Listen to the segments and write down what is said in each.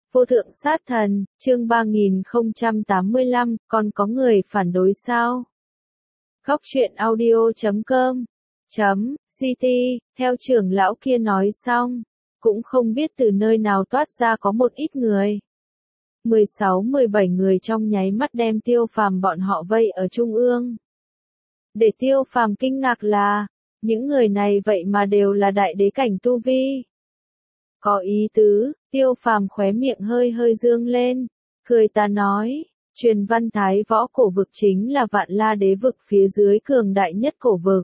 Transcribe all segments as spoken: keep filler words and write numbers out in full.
Vô thượng sát thần, chương ba nghìn không trăm tám mươi lăm, còn có người phản đối sao? Góc truyện audio chấm com chấm ct, theo trưởng lão kia nói xong, cũng không biết từ nơi nào toát ra có một ít người. mười sáu mười bảy người trong nháy mắt đem Tiêu Phàm bọn họ vây ở trung ương. Để Tiêu Phàm kinh ngạc là, những người này vậy mà đều là đại đế cảnh tu vi. Có ý tứ, Tiêu Phàm khóe miệng hơi hơi dương lên, cười ta nói, truyền văn thái võ cổ vực chính là Vạn La đế vực phía dưới cường đại nhất cổ vực.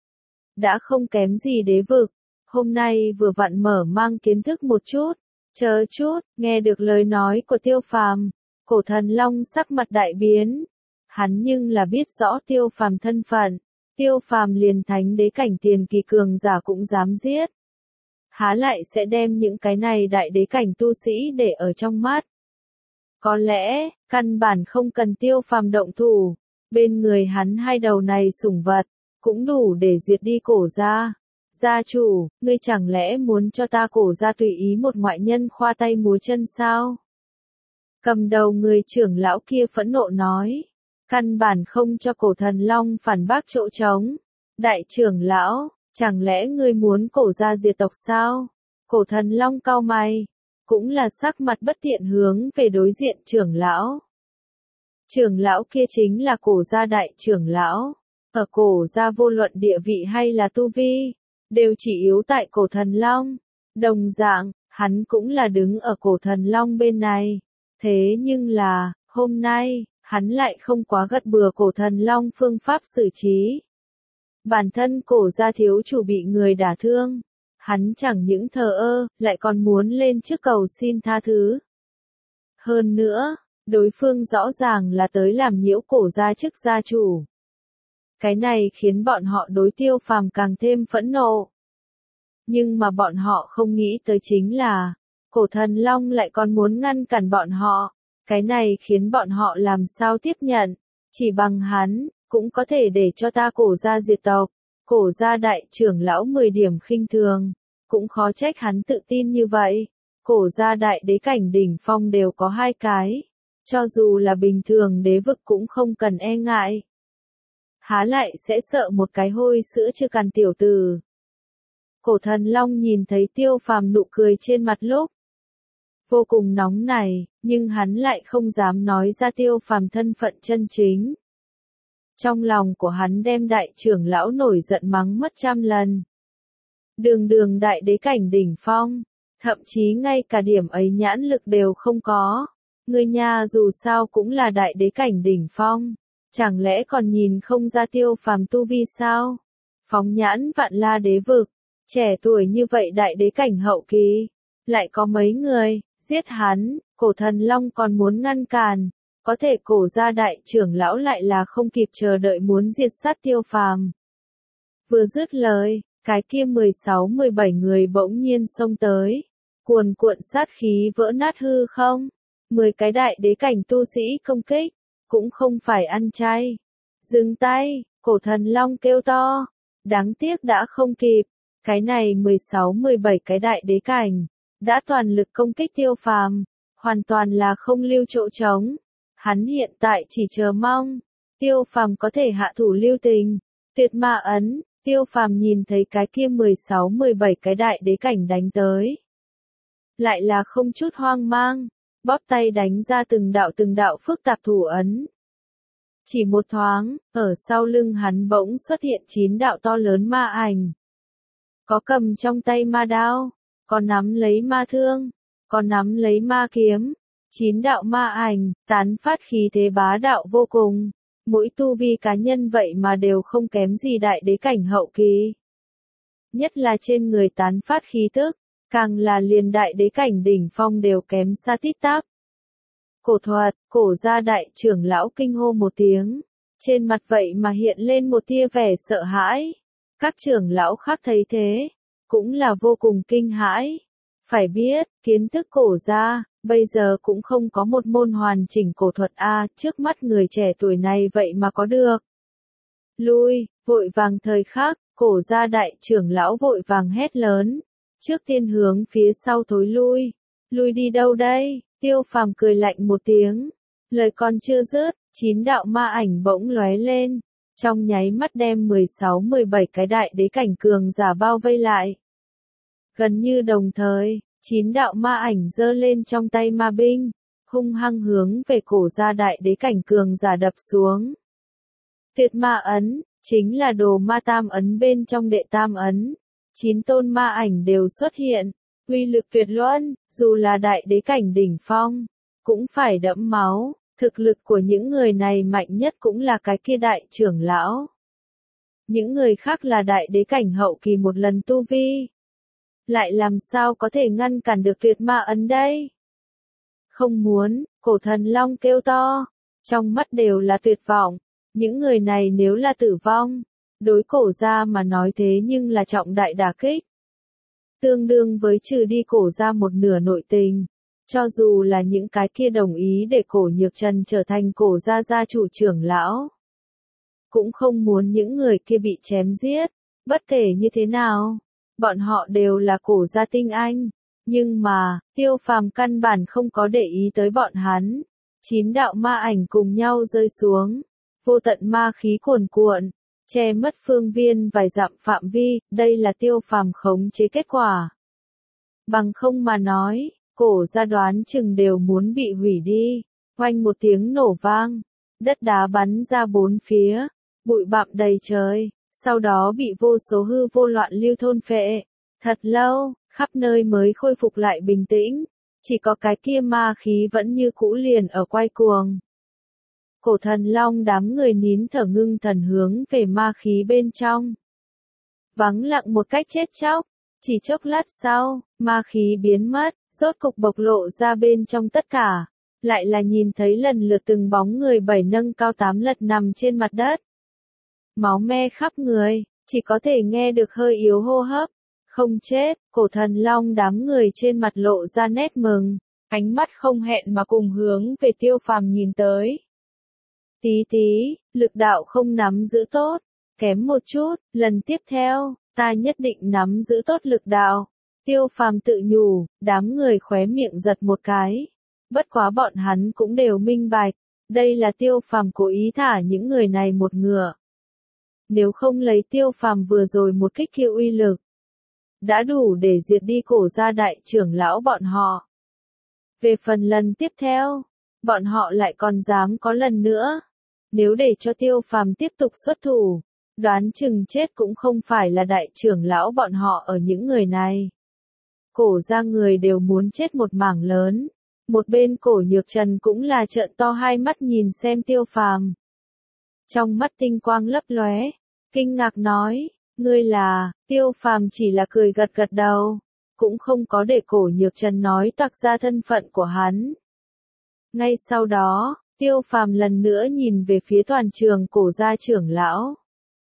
Đã không kém gì đế vực, hôm nay vừa vặn mở mang kiến thức một chút, chờ chút, nghe được lời nói của Tiêu Phàm, Cổ Thần Long sắc mặt đại biến. Hắn nhưng là biết rõ Tiêu Phàm thân phận, Tiêu Phàm liền thánh đế cảnh tiền kỳ cường giả cũng dám giết. Há lại sẽ đem những cái này đại đế cảnh tu sĩ để ở trong mắt. Có lẽ, căn bản không cần Tiêu Phàm động thủ, bên người hắn hai đầu này sủng vật, cũng đủ để diệt đi Cổ gia. Gia chủ, ngươi chẳng lẽ muốn cho ta Cổ gia tùy ý một ngoại nhân khoa tay múa chân sao? Cầm đầu người trưởng lão kia phẫn nộ nói, căn bản không cho Cổ Thần Long phản bác chỗ trống. Đại trưởng lão, chẳng lẽ ngươi muốn Cổ gia diệt tộc sao? Cổ Thần Long cau mày, cũng là sắc mặt bất tiện hướng về đối diện trưởng lão. Trưởng lão kia chính là Cổ gia đại trưởng lão, ở Cổ gia vô luận địa vị hay là tu vi, đều chỉ yếu tại Cổ Thần Long. Đồng dạng, hắn cũng là đứng ở Cổ Thần Long bên này. Thế nhưng là, hôm nay, hắn lại không quá gật bừa Cổ Thần Long phương pháp xử trí. Bản thân Cổ gia thiếu chủ bị người đả thương, hắn chẳng những thờ ơ, lại còn muốn lên trước cầu xin tha thứ. Hơn nữa, đối phương rõ ràng là tới làm nhiễu Cổ gia chức gia chủ. Cái này khiến bọn họ đối Tiêu Phàm càng thêm phẫn nộ. Nhưng mà bọn họ không nghĩ tới chính là, Cổ Thần Long lại còn muốn ngăn cản bọn họ. Cái này khiến bọn họ làm sao tiếp nhận, chỉ bằng hắn, cũng có thể để cho ta Cổ gia diệt tộc. Cổ gia đại trưởng lão mười điểm khinh thường, cũng khó trách hắn tự tin như vậy. Cổ gia đại đế cảnh đỉnh phong đều có hai cái, cho dù là bình thường đế vực cũng không cần e ngại. Há lại sẽ sợ một cái hôi sữa chưa cằn tiểu tử. Cổ Thần Long nhìn thấy Tiêu Phàm nụ cười trên mặt lúc vô cùng nóng này, nhưng hắn lại không dám nói ra Tiêu Phàm thân phận chân chính. Trong lòng của hắn đem đại trưởng lão nổi giận mắng mất trăm lần. Đường đường đại đế cảnh đỉnh phong, thậm chí ngay cả điểm ấy nhãn lực đều không có. Người nhà dù sao cũng là đại đế cảnh đỉnh phong, chẳng lẽ còn nhìn không ra Tiêu Phàm tu vi sao? Phóng nhãn Vạn La đế vực, trẻ tuổi như vậy đại đế cảnh hậu kỳ, lại có mấy người giết hắn. Cổ Thần Long còn muốn ngăn cản, có thể Cổ gia đại trưởng lão lại là không kịp chờ đợi muốn diệt sát Tiêu Phàm. Vừa dứt lời, cái kia mười sáu mười bảy người bỗng nhiên xông tới, cuồn cuộn sát khí vỡ nát hư không. mười cái đại đế cảnh tu sĩ công kích, cũng không phải ăn chay. Dừng tay, Cổ Thần Long kêu to, đáng tiếc đã không kịp. Cái này mười sáu mười bảy cái đại đế cảnh, đã toàn lực công kích Tiêu Phàm, hoàn toàn là không lưu chỗ trống. Hắn hiện tại chỉ chờ mong, Tiêu Phàm có thể hạ thủ lưu tình. Tuyệt ma ấn, Tiêu Phàm nhìn thấy cái kia mười sáu mười bảy cái đại đế cảnh đánh tới. Lại là không chút hoang mang, bóp tay đánh ra từng đạo từng đạo phức tạp thủ ấn. Chỉ một thoáng, ở sau lưng hắn bỗng xuất hiện chín đạo to lớn ma ảnh. Có cầm trong tay ma đao, có nắm lấy ma thương, có nắm lấy ma kiếm. Chín đạo ma ảnh, tán phát khí thế bá đạo vô cùng. Mỗi tu vi cá nhân vậy mà đều không kém gì đại đế cảnh hậu kỳ. Nhất là trên người tán phát khí tức, càng là liền đại đế cảnh đỉnh phong đều kém xa tít tắp. Cổ thuật, Cổ gia đại trưởng lão kinh hô một tiếng, trên mặt vậy mà hiện lên một tia vẻ sợ hãi. Các trưởng lão khác thấy thế, cũng là vô cùng kinh hãi. Phải biết, kiến thức Cổ gia, bây giờ cũng không có một môn hoàn chỉnh cổ thuật A, trước mắt người trẻ tuổi này vậy mà có được. Lui, vội vàng thời khắc, Cổ gia đại trưởng lão vội vàng hét lớn, trước tiên hướng phía sau thối lui. Lui đi đâu đây? Tiêu Phàm cười lạnh một tiếng. Lời còn chưa dứt, chín đạo ma ảnh bỗng lóe lên. Trong nháy mắt đem mười sáu mười bảy cái đại đế cảnh cường giả bao vây lại. Gần như đồng thời, chín đạo ma ảnh giơ lên trong tay ma binh, hung hăng hướng về cổ gia đại đế cảnh cường giả đập xuống. Tuyệt ma ấn, chính là đồ ma tam ấn bên trong đệ tam ấn. Chín tôn ma ảnh đều xuất hiện, uy lực tuyệt luân, dù là đại đế cảnh đỉnh phong, cũng phải đẫm máu. Thực lực của những người này mạnh nhất cũng là cái kia đại trưởng lão. Những người khác là đại đế cảnh hậu kỳ một lần tu vi. Lại làm sao có thể ngăn cản được tuyệt ma ấn đây? Không muốn, cổ thần long kêu to. Trong mắt đều là tuyệt vọng. Những người này nếu là tử vong, đối cổ gia mà nói thế nhưng là trọng đại đả kích. Tương đương với trừ đi cổ gia một nửa nội tình. Cho dù là những cái kia đồng ý để cổ Nhược Trần trở thành cổ gia gia chủ trưởng lão, cũng không muốn những người kia bị chém giết. Bất kể như thế nào, bọn họ đều là cổ gia tinh anh. Nhưng mà, Tiêu Phàm căn bản không có để ý tới bọn hắn. Chín đạo ma ảnh cùng nhau rơi xuống. Vô tận ma khí cuồn cuộn, che mất phương viên vài dặm phạm vi. Đây là Tiêu Phàm khống chế kết quả. Bằng không mà nói, cổ gia đoán chừng đều muốn bị hủy đi. Oanh một tiếng nổ vang, đất đá bắn ra bốn phía, bụi bặm đầy trời, sau đó bị vô số hư vô loạn lưu thôn phệ. Thật lâu, khắp nơi mới khôi phục lại bình tĩnh, chỉ có cái kia ma khí vẫn như cũ liền ở quay cuồng. Cổ thần long đám người nín thở ngưng thần hướng về ma khí bên trong. Vắng lặng một cách chết chóc, chỉ chốc lát sau, ma khí biến mất, rốt cục bộc lộ ra bên trong tất cả. Lại là nhìn thấy lần lượt từng bóng người bảy nâng cao tám lật nằm trên mặt đất. Máu me khắp người, chỉ có thể nghe được hơi yếu hô hấp. Không chết, cổ thần long đám người trên mặt lộ ra nét mừng, ánh mắt không hẹn mà cùng hướng về Tiêu Phàm nhìn tới. Tí tí, lực đạo không nắm giữ tốt, kém một chút, lần tiếp theo, ta nhất định nắm giữ tốt lực đạo. Tiêu Phàm tự nhủ, đám người khóe miệng giật một cái. Bất quá bọn hắn cũng đều minh bạch, đây là Tiêu Phàm cố ý thả những người này một ngựa. Nếu không lấy Tiêu Phàm vừa rồi một kích kia uy lực, đã đủ để diệt đi cổ gia đại trưởng lão bọn họ. Về phần lần tiếp theo, bọn họ lại còn dám có lần nữa. Nếu để cho Tiêu Phàm tiếp tục xuất thủ, đoán chừng chết cũng không phải là đại trưởng lão bọn họ ở những người này. Cổ gia người đều muốn chết một mảng lớn. Một bên cổ Nhược Trần cũng là trợn to hai mắt nhìn xem Tiêu Phàm. Trong mắt tinh quang lấp lóe, kinh ngạc nói, ngươi là, Tiêu Phàm chỉ là cười gật gật đầu, cũng không có để cổ Nhược Trần nói toạc ra thân phận của hắn. Ngay sau đó, Tiêu Phàm lần nữa nhìn về phía toàn trường cổ gia trưởng lão.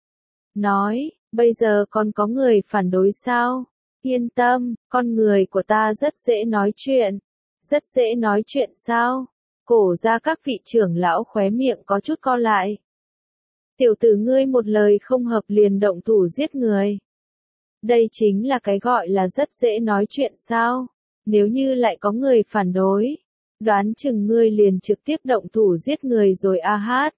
Nói, bây giờ còn có người phản đối sao? Yên tâm, con người của ta rất dễ nói chuyện. Rất dễ nói chuyện sao? Cổ gia các vị trưởng lão khóe miệng có chút co lại. Tiểu tử ngươi một lời không hợp liền động thủ giết người. Đây chính là cái gọi là rất dễ nói chuyện sao? Nếu như lại có người phản đối, đoán chừng ngươi liền trực tiếp động thủ giết người rồi a hát.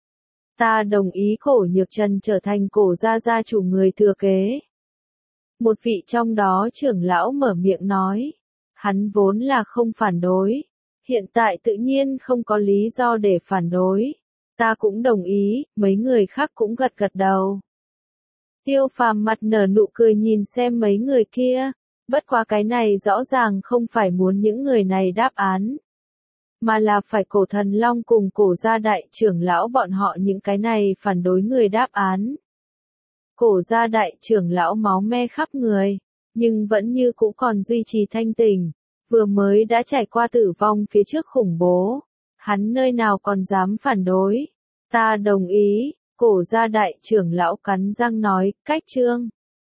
Ta đồng ý cổ Nhược Trần trở thành cổ gia gia chủ người thừa kế. Một vị trong đó trưởng lão mở miệng nói. Hắn vốn là không phản đối. Hiện tại tự nhiên không có lý do để phản đối. Ta cũng đồng ý, mấy người khác cũng gật gật đầu. Tiêu Phàm mặt nở nụ cười nhìn xem mấy người kia. Bất quá cái này rõ ràng không phải muốn những người này đáp án. Mà là phải cổ thần long cùng cổ gia đại trưởng lão bọn họ những cái này phản đối người đáp án. Cổ gia đại trưởng lão máu me khắp người, nhưng vẫn như cũ còn duy trì thanh tỉnh, vừa mới đã trải qua tử vong phía trước khủng bố, hắn nơi nào còn dám phản đối. Ta đồng ý, cổ gia đại trưởng lão cắn răng nói, cách chương.